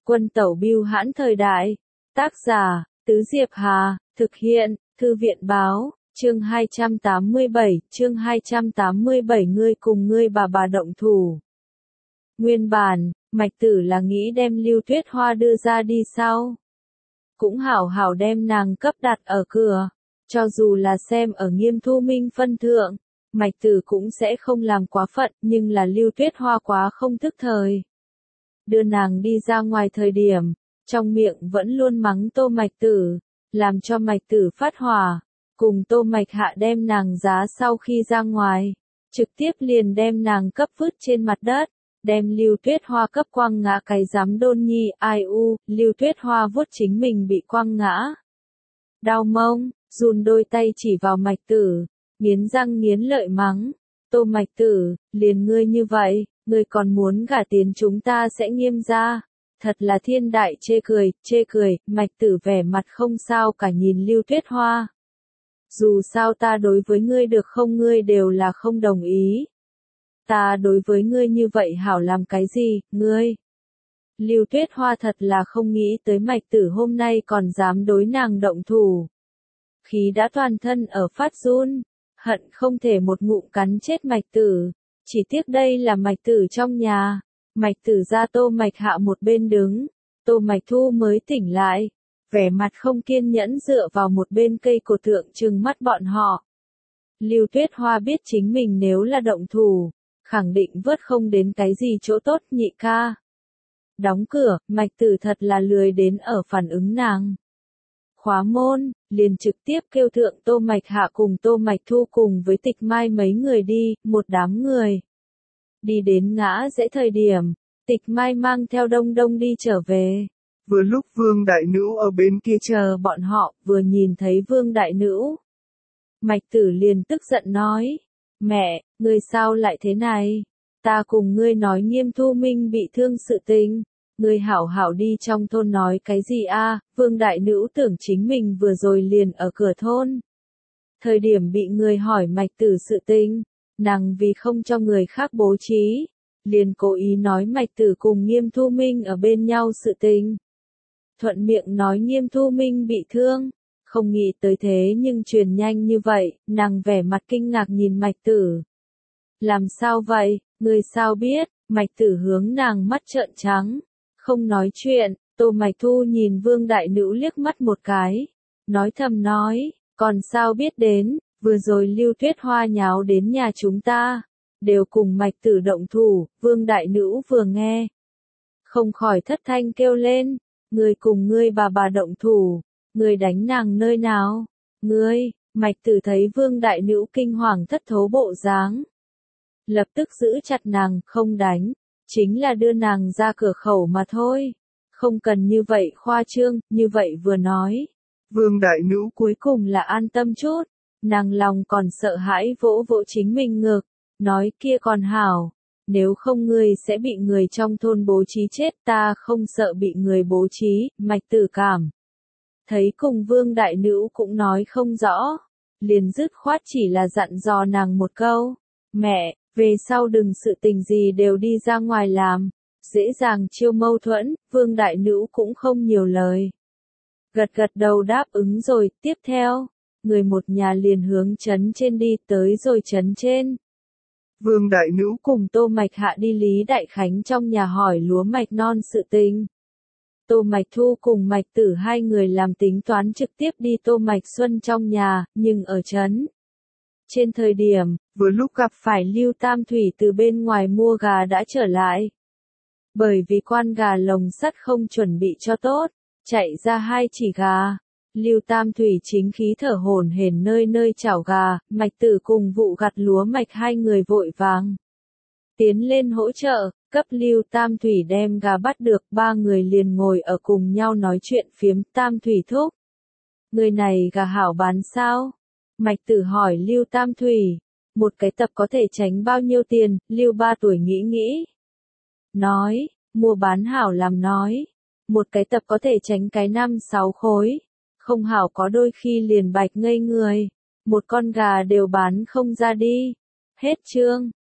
Quân tẩu bưu hãn thời đại. Tác giả, Tứ Diệp Hà, thực hiện, Thư viện báo, chương 287, ngươi cùng ngươi bà động thủ. Nguyên bản, Mạch Tử là nghĩ đem Lưu Tuyết Hoa đưa ra đi sau. Cũng hảo hảo đem nàng cấp đặt ở cửa. Cho dù là xem ở Nghiêm Thu Minh phân thượng, Mạch Tử cũng sẽ không làm quá phận, nhưng là Lưu Tuyết Hoa quá không thức thời. Đưa nàng đi ra ngoài thời điểm, trong miệng vẫn luôn mắng Tô Mạch Tử, làm cho Mạch Tử phát hỏa, cùng Tô Mạch Hạ đem nàng giá sau khi ra ngoài, trực tiếp liền đem nàng cấp vứt trên mặt đất, đem Lưu Tuyết Hoa cấp quăng ngã cái giám đôn nhi, ai u, Lưu Tuyết Hoa vuốt chính mình bị quăng ngã. Đau mông, run đôi tay chỉ vào Mạch Tử, nghiến răng nghiến lợi mắng, Tô Mạch Tử, liền ngươi như vậy, ngươi còn muốn gả tiến chúng ta sẽ Nghiêm gia. Thật là thiên đại chê cười, Mạch Tử vẻ mặt không sao cả nhìn Lưu Tuyết Hoa. Dù sao ta đối với ngươi được không, ngươi đều là không đồng ý. Ta đối với ngươi như vậy hảo làm cái gì, ngươi? Lưu Tuyết Hoa thật là không nghĩ tới Mạch Tử hôm nay còn dám đối nàng động thủ. Khí đã toàn thân ở phát run, hận không thể một ngụm cắn chết Mạch Tử. Chỉ tiếc đây là Mạch Tử trong nhà. Mạch Tử ra Tô Mạch Hạ một bên đứng, Tô Mạch Thu mới tỉnh lại, vẻ mặt không kiên nhẫn dựa vào một bên cây cột thượng trừng mắt bọn họ. Lưu Tuyết Hoa biết chính mình nếu là động thủ, khẳng định vớt không đến cái gì chỗ tốt, nhị ca. Đóng cửa, Mạch Tử thật là lười đến ở phản ứng nàng. Khóa môn, liền trực tiếp kêu thượng Tô Mạch Hạ cùng Tô Mạch Thu cùng với Tịch Mai mấy người đi, một đám người. Đi đến ngã rẽ thời điểm, Tịch Mai mang theo Đông Đông đi trở về. Vừa lúc Vương Đại Nữ ở bên kia chờ bọn họ, vừa nhìn thấy Vương Đại Nữ. Mạch Tử liền tức giận nói, mẹ, ngươi sao lại thế này? Ta cùng ngươi nói Nghiêm Thu Minh bị thương sự tình. Ngươi hảo hảo đi trong thôn nói cái gì a? Vương Đại Nữ tưởng chính mình vừa rồi liền ở cửa thôn. Thời điểm bị người hỏi Mạch Tử sự tình, nàng vì không cho người khác bố trí, liền cố ý nói Mạch Tử cùng Nghiêm Thu Minh ở bên nhau sự tình. Thuận miệng nói Nghiêm Thu Minh bị thương, không nghĩ tới thế nhưng truyền nhanh như vậy, nàng vẻ mặt kinh ngạc nhìn Mạch Tử. Làm sao vậy, người sao biết? Mạch Tử hướng nàng mắt trợn trắng, không nói chuyện. Tô Mạch Thu nhìn Vương Đại Nữ liếc mắt một cái, nói thầm nói, còn sao biết đến, vừa rồi Lưu Tuyết Hoa nháo đến nhà chúng ta, đều cùng Mạch Tử động thủ. Vương Đại Nữ vừa nghe, không khỏi thất thanh kêu lên, ngươi cùng ngươi bà động thủ, ngươi đánh nàng nơi nào? Ngươi, Mạch Tử thấy Vương Đại Nữ kinh hoàng thất thố bộ dáng, lập tức giữ chặt nàng, không đánh, chính là đưa nàng ra cửa khẩu mà thôi, không cần như vậy khoa trương. Như vậy vừa nói, Vương Đại Nữ cuối cùng là an tâm chút, nàng lòng còn sợ hãi vỗ vỗ chính mình ngực, nói kia còn hảo, nếu không ngươi sẽ bị người trong thôn bố trí chết, ta không sợ bị người bố trí. Mạch Tử cảm thấy cùng Vương Đại Nữ cũng nói không rõ, liền dứt khoát chỉ là dặn dò nàng một câu, mẹ, về sau đừng sự tình gì đều đi ra ngoài làm, dễ dàng chiêu mâu thuẫn. Vương Đại Nữ cũng không nhiều lời, gật gật đầu đáp ứng rồi. Tiếp theo, người một nhà liền hướng trấn trên đi, tới rồi trấn trên. Vương Đại Nữ cùng Tô Mạch Hạ đi Lý Đại Khánh trong nhà hỏi lúa mạch non sự tình. Tô Mạch Thu cùng Mạch Tử hai người làm tính toán trực tiếp đi Tô Mạch Xuân trong nhà, nhưng ở trấn trên thời điểm, vừa lúc gặp phải Lưu Tam Thủy từ bên ngoài mua gà đã trở lại. Bởi vì quan gà lồng sắt không chuẩn bị cho tốt, chạy ra hai chỉ gà. Lưu Tam Thủy chính khí thở hổn hển nơi nơi chảo gà, Mạch Tử cùng vụ gặt lúa mạch hai người vội vàng tiến lên hỗ trợ, cấp Lưu Tam Thủy đem gà bắt được. Ba người liền ngồi ở cùng nhau nói chuyện phiếm. Tam Thủy thúc, người này gà hảo bán sao? Mạch Tử hỏi Lưu Tam Thủy, một cái tập có thể tránh bao nhiêu tiền? Lưu 3 tuổi nghĩ, nói, mua bán hảo làm nói, một cái tập có thể tránh cái 5-6 khối, không hảo có đôi khi liền bạch ngây người, một con gà đều bán không ra đi. Hết chương.